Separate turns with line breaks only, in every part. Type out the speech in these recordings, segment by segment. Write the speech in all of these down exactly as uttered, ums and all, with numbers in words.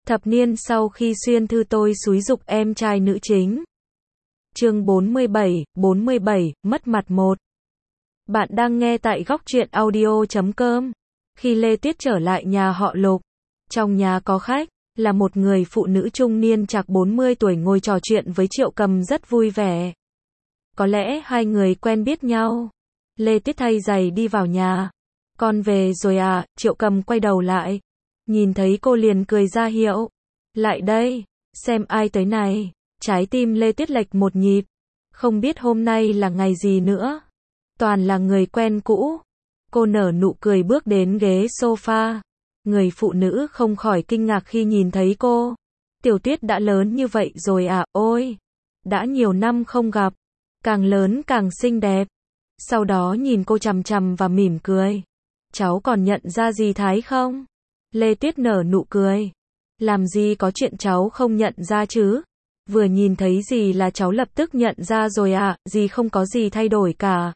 Thập niên sau khi Xuyên Thư tôi xúi giục em trai nữ chính. Chương bốn mươi bảy, bốn mươi bảy, mất mặt một. Bạn đang nghe tại góc truyện audio chấm com. Khi Lê Tuyết trở lại nhà họ Lục, trong nhà có khách, là một người phụ nữ trung niên chạc bốn mươi tuổi ngồi trò chuyện với Triệu Cầm rất vui vẻ. Có lẽ hai người quen biết nhau. Lê Tuyết thay giày đi vào nhà. Con về rồi à? Triệu Cầm quay đầu lại, nhìn thấy cô liền cười ra hiệu. Lại đây, xem ai tới này. Trái tim Lê Tuyết lệch một nhịp. Không biết hôm nay là ngày gì nữa. Toàn là người quen cũ. Cô nở nụ cười bước đến ghế sofa. Người phụ nữ không khỏi kinh ngạc khi nhìn thấy cô. Tiểu Tuyết đã lớn như vậy rồi à? Ôi, đã nhiều năm không gặp. Càng lớn càng xinh đẹp. Sau đó nhìn cô chằm chằm và mỉm cười. Cháu còn nhận ra dì Thái không? Lê Tuyết nở nụ cười. Làm gì có chuyện cháu không nhận ra chứ? Vừa nhìn thấy dì là cháu lập tức nhận ra rồi à, dì không có gì thay đổi cả.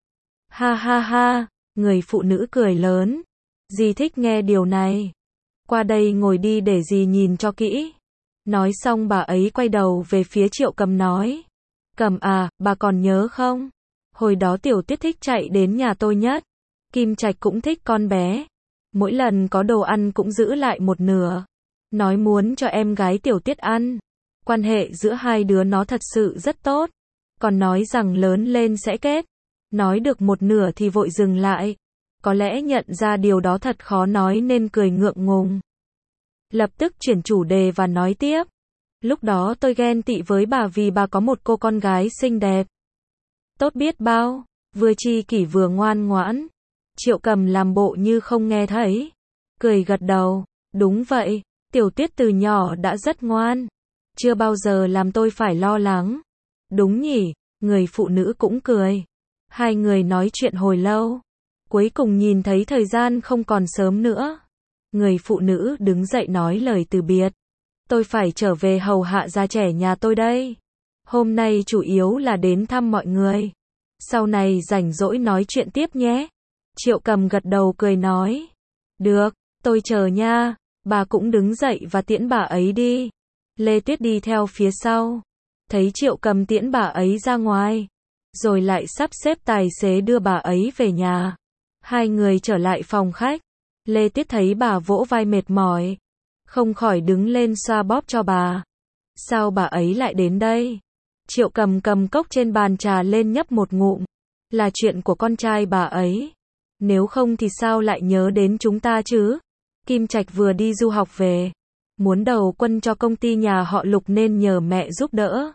Ha ha ha, người phụ nữ cười lớn. Dì thích nghe điều này. Qua đây ngồi đi để dì nhìn cho kỹ. Nói xong bà ấy quay đầu về phía Triệu Cầm nói. Cầm à, bà còn nhớ không? Hồi đó Tiểu Tuyết thích chạy đến nhà tôi nhất. Kim Trạch cũng thích con bé. Mỗi lần có đồ ăn cũng giữ lại một nửa. Nói muốn cho em gái Tiểu Tuyết ăn. Quan hệ giữa hai đứa nó thật sự rất tốt. Còn nói rằng lớn lên sẽ kết. Nói được một nửa thì vội dừng lại. Có lẽ nhận ra điều đó thật khó nói nên cười ngượng ngùng. Lập tức chuyển chủ đề và nói tiếp. Lúc đó tôi ghen tị với bà vì bà có một cô con gái xinh đẹp. Tốt biết bao, vừa chi kỷ vừa ngoan ngoãn. Triệu Cầm làm bộ như không nghe thấy. Cười gật đầu, đúng vậy, Tiểu Tuyết từ nhỏ đã rất ngoan. Chưa bao giờ làm tôi phải lo lắng. Đúng nhỉ, người phụ nữ cũng cười. Hai người nói chuyện hồi lâu. Cuối cùng nhìn thấy thời gian không còn sớm nữa. Người phụ nữ đứng dậy nói lời từ biệt. Tôi phải trở về hầu hạ gia trẻ nhà tôi đây. Hôm nay chủ yếu là đến thăm mọi người. Sau này rảnh rỗi nói chuyện tiếp nhé. Triệu Cầm gật đầu cười nói. Được, tôi chờ nha. Bà cũng đứng dậy và tiễn bà ấy đi. Lê Tuyết đi theo phía sau. Thấy Triệu Cầm tiễn bà ấy ra ngoài. Rồi lại sắp xếp tài xế đưa bà ấy về nhà. Hai người trở lại phòng khách. Lê Tuyết thấy bà vỗ vai mệt mỏi. Không khỏi đứng lên xoa bóp cho bà. Sao bà ấy lại đến đây? Triệu Cầm cầm cốc trên bàn trà lên nhấp một ngụm. Là chuyện của con trai bà ấy. Nếu không thì sao lại nhớ đến chúng ta chứ? Kim Trạch vừa đi du học về. Muốn đầu quân cho công ty nhà họ Lục nên nhờ mẹ giúp đỡ.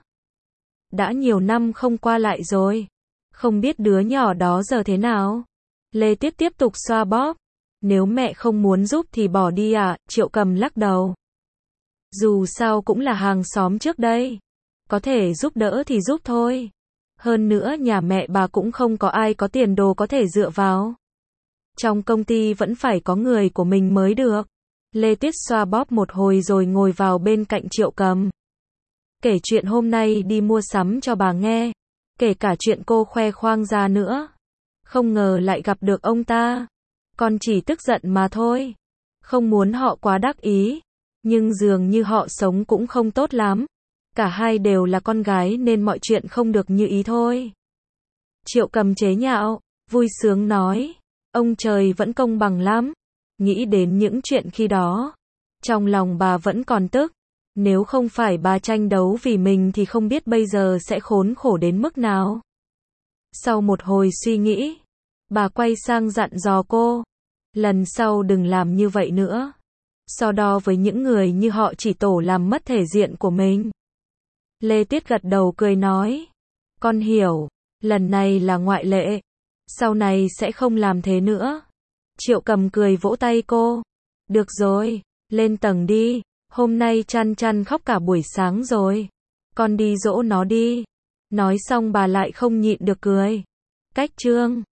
Đã nhiều năm không qua lại rồi. Không biết đứa nhỏ đó giờ thế nào? Lê Tuyết tiếp tục xoa bóp. Nếu mẹ không muốn giúp thì bỏ đi à? Triệu Cầm lắc đầu. Dù sao cũng là hàng xóm trước đây. Có thể giúp đỡ thì giúp thôi. Hơn nữa nhà mẹ bà cũng không có ai có tiền đồ có thể dựa vào. Trong công ty vẫn phải có người của mình mới được. Lê Tuyết xoa bóp một hồi rồi ngồi vào bên cạnh Triệu Cầm. Kể chuyện hôm nay đi mua sắm cho bà nghe. Kể cả chuyện cô khoe khoang ra nữa. Không ngờ lại gặp được ông ta. Con chỉ tức giận mà thôi. Không muốn họ quá đắc ý. Nhưng dường như họ sống cũng không tốt lắm. Cả hai đều là con gái nên mọi chuyện không được như ý thôi. Triệu Cầm chế nhạo, vui sướng nói. Ông trời vẫn công bằng lắm. Nghĩ đến những chuyện khi đó. Trong lòng bà vẫn còn tức. Nếu không phải bà tranh đấu vì mình thì không biết bây giờ sẽ khốn khổ đến mức nào. Sau một hồi suy nghĩ. Bà quay sang dặn dò cô. Lần sau đừng làm như vậy nữa. So đo với những người như họ chỉ tổ làm mất thể diện của mình. Lê Tuyết gật đầu cười nói. Con hiểu. Lần này là ngoại lệ. Sau này sẽ không làm thế nữa. Triệu Cầm cười vỗ tay cô. Được rồi. Lên tầng đi. Hôm nay chăn chăn khóc cả buổi sáng rồi. Con đi dỗ nó đi. Nói xong bà lại không nhịn được cười. Cách chương.